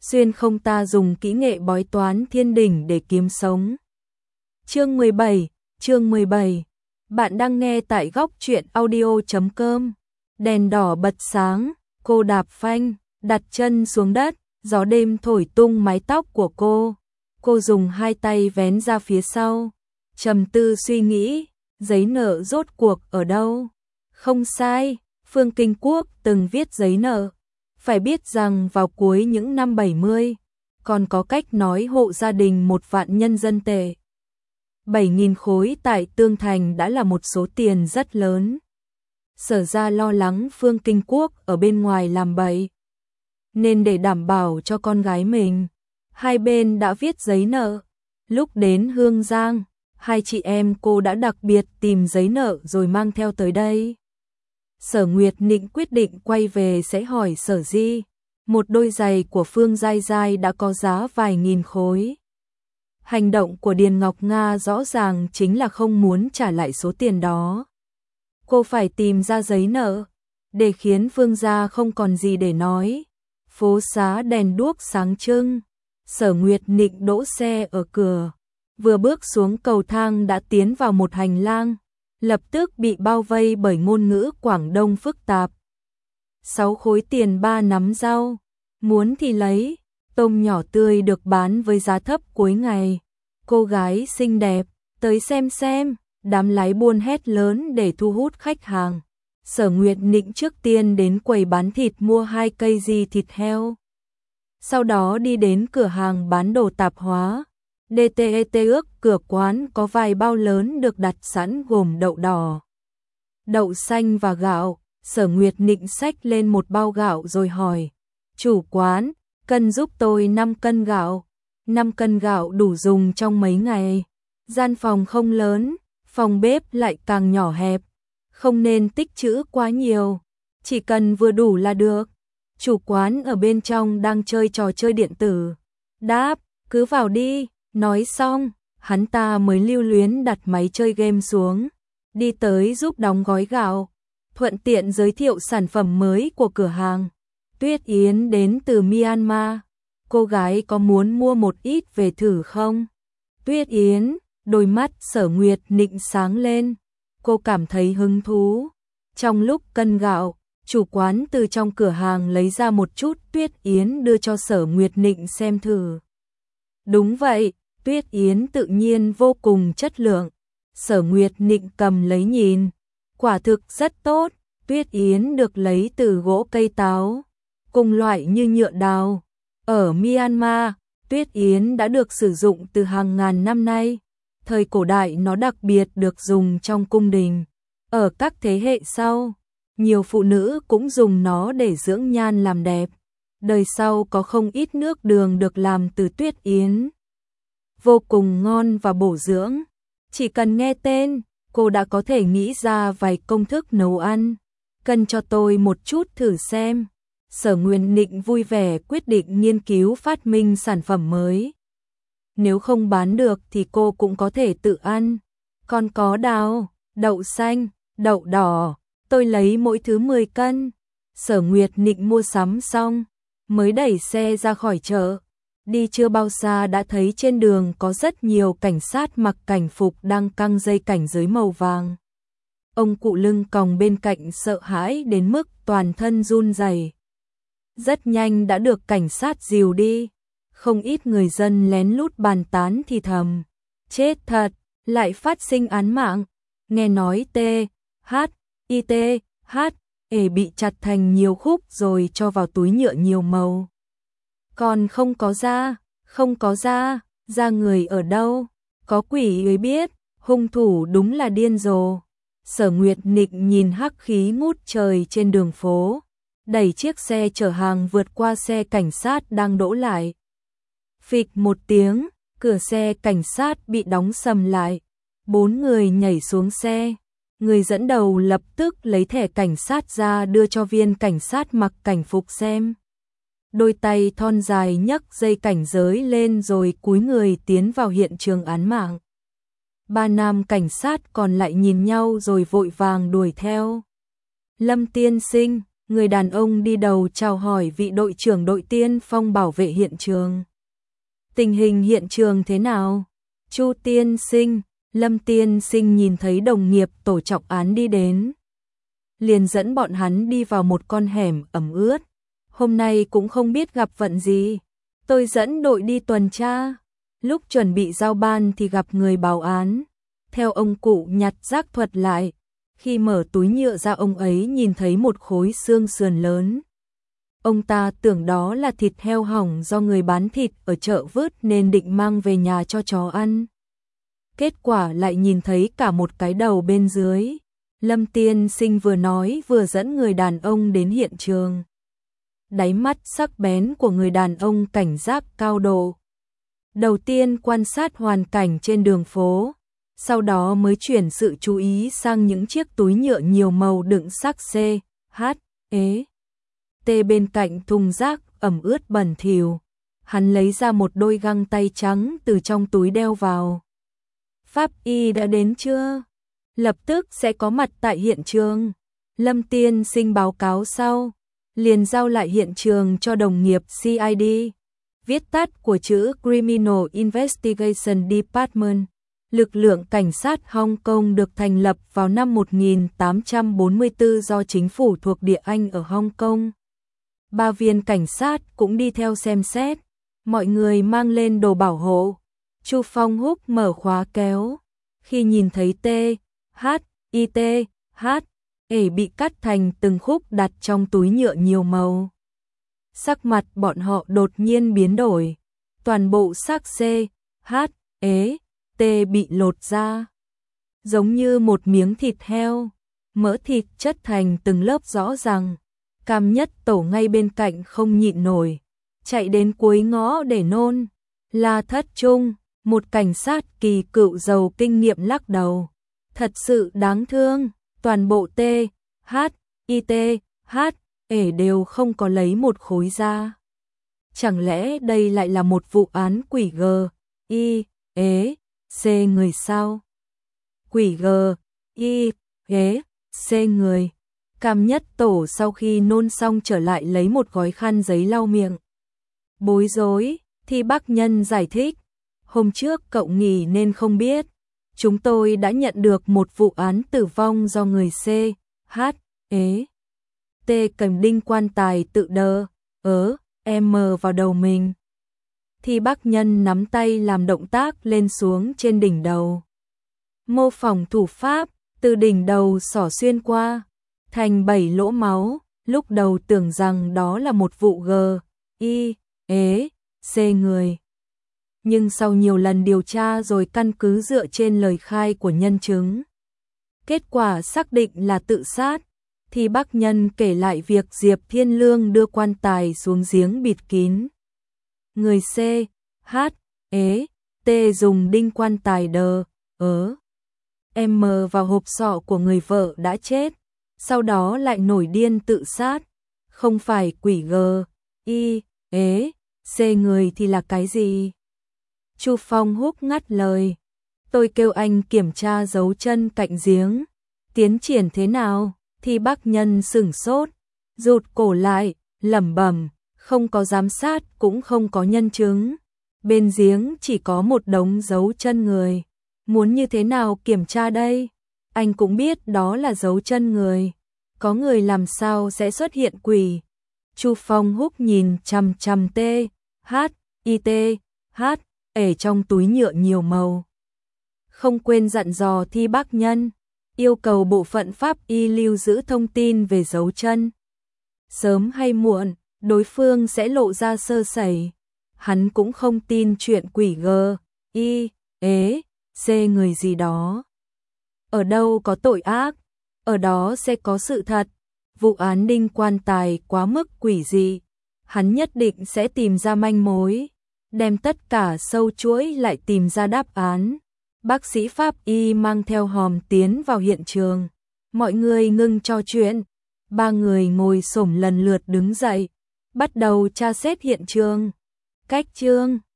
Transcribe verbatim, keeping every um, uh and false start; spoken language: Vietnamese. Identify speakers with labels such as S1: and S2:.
S1: xuyên không ta dùng kỹ nghệ bói toán thiên đỉnh để kiếm sống. Chương mười bảy, chương mười bảy. Bạn đang nghe tại góc truyện audio chấm com. Đèn đỏ bật sáng, cô đạp phanh, đặt chân xuống đất, gió đêm thổi tung mái tóc của cô. Cô dùng hai tay vén ra phía sau, trầm tư suy nghĩ, giấy nợ rốt cuộc ở đâu? Không sai, Phương Kinh Quốc từng viết giấy nợ. Phải biết rằng vào cuối những năm bảy mươi, còn có cách nói hộ gia đình một vạn nhân dân tệ. bảy nghìn khối tại Tương Thành đã là một số tiền rất lớn. Sở ra lo lắng Phương Kinh Quốc ở bên ngoài làm bậy, nên để đảm bảo cho con gái mình, hai bên đã viết giấy nợ. Lúc đến Hương Giang, hai chị em cô đã đặc biệt tìm giấy nợ rồi mang theo tới đây. Sở Nguyệt Nịnh quyết định quay về sẽ hỏi Sở Di, một đôi giày của Phương Giai Giai đã có giá vài nghìn khối. Hành động của Điền Ngọc Nga rõ ràng chính là không muốn trả lại số tiền đó. Cô phải tìm ra giấy nợ, để khiến Phương gia không còn gì để nói. Phố xá đèn đuốc sáng trưng, Sở Nguyệt Nịnh đỗ xe ở cửa, vừa bước xuống cầu thang đã tiến vào một hành lang, lập tức bị bao vây bởi ngôn ngữ Quảng Đông phức tạp. Sáu khối tiền ba nắm rau, muốn thì lấy, tôm nhỏ tươi được bán với giá thấp cuối ngày. Cô gái xinh đẹp, tới xem xem, đám lái buôn hét lớn để thu hút khách hàng. Sở Nguyệt Nịnh trước tiên đến quầy bán thịt mua hai cây di thịt heo. Sau đó đi đến cửa hàng bán đồ tạp hóa. đê tê e tê ước cửa quán có vài bao lớn được đặt sẵn gồm đậu đỏ, đậu xanh và gạo. Sở Nguyệt Nịnh xách lên một bao gạo rồi hỏi, chủ quán, cần giúp tôi năm cân gạo. năm cân gạo đủ dùng trong mấy ngày. Gian phòng không lớn, phòng bếp lại càng nhỏ hẹp, không nên tích trữ quá nhiều, chỉ cần vừa đủ là được. Chủ quán ở bên trong đang chơi trò chơi điện tử. Đáp, cứ vào đi. Nói xong, hắn ta mới lưu luyến đặt máy chơi game xuống, đi tới giúp đóng gói gạo, thuận tiện giới thiệu sản phẩm mới của cửa hàng. Tuyết Yến đến từ Myanmar, cô gái có muốn mua một ít về thử không? Tuyết Yến, đôi mắt Sở Nguyệt Nịnh sáng lên, cô cảm thấy hứng thú. Trong lúc cân gạo, chủ quán từ trong cửa hàng lấy ra một chút Tuyết Yến đưa cho Sở Nguyệt Nịnh xem thử. Đúng vậy, Tuyết Yến tự nhiên vô cùng chất lượng. Sở Nguyệt Nịnh cầm lấy nhìn, quả thực rất tốt. Tuyết Yến được lấy từ gỗ cây táo, cùng loại như nhựa đào. Ở Myanmar, Tuyết Yến đã được sử dụng từ hàng ngàn năm nay. Thời cổ đại nó đặc biệt được dùng trong cung đình. Ở các thế hệ sau, nhiều phụ nữ cũng dùng nó để dưỡng nhan làm đẹp. Đời sau có không ít nước đường được làm từ Tuyết Yến, vô cùng ngon và bổ dưỡng. Chỉ cần nghe tên, cô đã có thể nghĩ ra vài công thức nấu ăn. Cần cho tôi một chút thử xem. Sở Nguyệt Nịnh vui vẻ quyết định nghiên cứu phát minh sản phẩm mới. Nếu không bán được thì cô cũng có thể tự ăn. Còn có đào, đậu xanh, đậu đỏ, tôi lấy mỗi thứ mười cân. Sở Nguyệt Nịnh mua sắm xong, mới đẩy xe ra khỏi chợ. Đi chưa bao xa đã thấy trên đường có rất nhiều cảnh sát mặc cảnh phục đang căng dây cảnh giới màu vàng. Ông cụ lưng còng bên cạnh sợ hãi đến mức toàn thân run rẩy. Rất nhanh đã được cảnh sát dìu đi. Không ít người dân lén lút bàn tán thì thầm, chết thật, lại phát sinh án mạng. Nghe nói T, H, I T, H, E bị chặt thành nhiều khúc rồi cho vào túi nhựa nhiều màu. Còn không có da, không có da, da người ở đâu? Có quỷ ấy biết, hung thủ đúng là điên rồ. Sở Nguyệt Nịnh nhìn hắc khí ngút trời trên đường phố, đẩy chiếc xe chở hàng vượt qua xe cảnh sát đang đỗ lại. Phịch một tiếng, cửa xe cảnh sát bị đóng sầm lại. Bốn người nhảy xuống xe. Người dẫn đầu lập tức lấy thẻ cảnh sát ra đưa cho viên cảnh sát mặc cảnh phục xem. Đôi tay thon dài nhấc dây cảnh giới lên rồi cúi người tiến vào hiện trường án mạng. Ba nam cảnh sát còn lại nhìn nhau rồi vội vàng đuổi theo. Lâm tiên sinh, Người đàn ông đi đầu chào hỏi vị đội trưởng đội tiên phong bảo vệ hiện trường. Tình hình hiện trường thế nào? Chu tiên sinh, Lâm tiên sinh nhìn thấy đồng nghiệp tổ trọng án đi đến, liền dẫn bọn hắn đi vào một con hẻm ẩm ướt. Hôm nay cũng không biết gặp vận gì. Tôi dẫn đội đi tuần tra. Lúc chuẩn bị giao ban thì gặp người báo án. Theo ông cụ nhặt rác thuật lại, khi mở túi nhựa ra ông ấy nhìn thấy một khối xương sườn lớn. Ông ta tưởng đó là thịt heo hỏng do người bán thịt ở chợ vứt nên định mang về nhà cho chó ăn. Kết quả lại nhìn thấy cả một cái đầu bên dưới. Lâm tiên sinh vừa nói vừa dẫn người đàn ông đến hiện trường. Đáy mắt sắc bén của người đàn ông cảnh giác cao độ. Đầu tiên quan sát hoàn cảnh trên đường phố, sau đó mới chuyển sự chú ý sang những chiếc túi nhựa nhiều màu đựng xác C, H, E, T bên cạnh thùng rác ẩm ướt bẩn thỉu. Hắn lấy ra một đôi găng tay trắng từ trong túi đeo vào. Pháp y đã đến chưa? Lập tức sẽ có mặt tại hiện trường. Lâm tiên sinh báo cáo sau, liền giao lại hiện trường cho đồng nghiệp C I D, viết tắt của chữ Criminal Investigation Department. Lực lượng cảnh sát Hong Kong được thành lập vào năm một nghìn tám trăm bốn mươi tư do chính phủ thuộc địa Anh ở Hong Kong. Ba viên cảnh sát cũng đi theo xem xét. Mọi người mang lên đồ bảo hộ. Chu Phong Húc mở khóa kéo. Khi nhìn thấy T, H, I T, H, E bị cắt thành từng khúc đặt trong túi nhựa nhiều màu, sắc mặt bọn họ đột nhiên biến đổi. Toàn bộ xác C, H, E, T bị lột ra, giống như một miếng thịt heo, mỡ thịt chất thành từng lớp rõ ràng. Cam Nhất Tổ ngay bên cạnh không nhịn nổi, chạy đến cuối ngõ để nôn. La Thất Trung, một cảnh sát kỳ cựu giàu kinh nghiệm lắc đầu. Thật sự đáng thương, toàn bộ T, H, I T, H, E đều không có lấy một khối da. Chẳng lẽ đây lại là một vụ án quỷ G, I, E, C người sao? Quỷ G, I, E, C người. Cam Nhất Tổ sau khi nôn xong trở lại lấy một gói khăn giấy lau miệng. Bối rối, thì bác Nhân giải thích. Hôm trước cậu nghỉ nên không biết. Chúng tôi đã nhận được một vụ án tử vong do người C, H, E, T cầm đinh quan tài tự đơ, ớ, M vào đầu mình. Thì bác Nhân nắm tay làm động tác lên xuống trên đỉnh đầu. Mô phỏng thủ pháp, từ đỉnh đầu xỏ xuyên qua, thành bảy lỗ máu. Lúc đầu tưởng rằng đó là một vụ G, I, E, C người. Nhưng sau nhiều lần điều tra rồi căn cứ dựa trên lời khai của nhân chứng, kết quả xác định là tự sát. Thì bác Nhân kể lại việc Diệp Thiên Lương đưa quan tài xuống giếng bịt kín. Người C, H, E, T dùng đinh quan tài đờ, ớ, M vào hộp sọ của người vợ đã chết, sau đó lại nổi điên tự sát. Không phải quỷ G, I, E, C người thì là cái gì? Chu Phong Húc ngắt lời. Tôi kêu anh kiểm tra dấu chân cạnh giếng. Tiến triển thế nào? Thì bác Nhân sửng sốt, rụt cổ lại, lẩm bẩm, không có giám sát cũng không có nhân chứng. Bên giếng chỉ có một đống dấu chân người. Muốn như thế nào kiểm tra đây? Anh cũng biết đó là dấu chân người. Có người làm sao sẽ xuất hiện quỷ? Chu Phong Húc nhìn chằm chằm T, H, I T, H, ở trong túi nhựa nhiều màu. Không quên dặn dò Thi bác Nhân, yêu cầu bộ phận pháp y lưu giữ thông tin về dấu chân. Sớm hay muộn, đối phương sẽ lộ ra sơ sẩy. Hắn cũng không tin chuyện quỷ G, I, E, C người gì đó. Ở đâu có tội ác, ở đó sẽ có sự thật. Vụ án đinh quan tài quá mức quỷ dị. Hắn nhất định sẽ tìm ra manh mối, đem tất cả sâu chuỗi lại tìm ra đáp án. Bác sĩ pháp y mang theo hòm tiến vào hiện trường. Mọi người ngưng trò chuyện. Ba người ngồi xổm lần lượt đứng dậy, bắt đầu tra xét hiện trường. Cách chương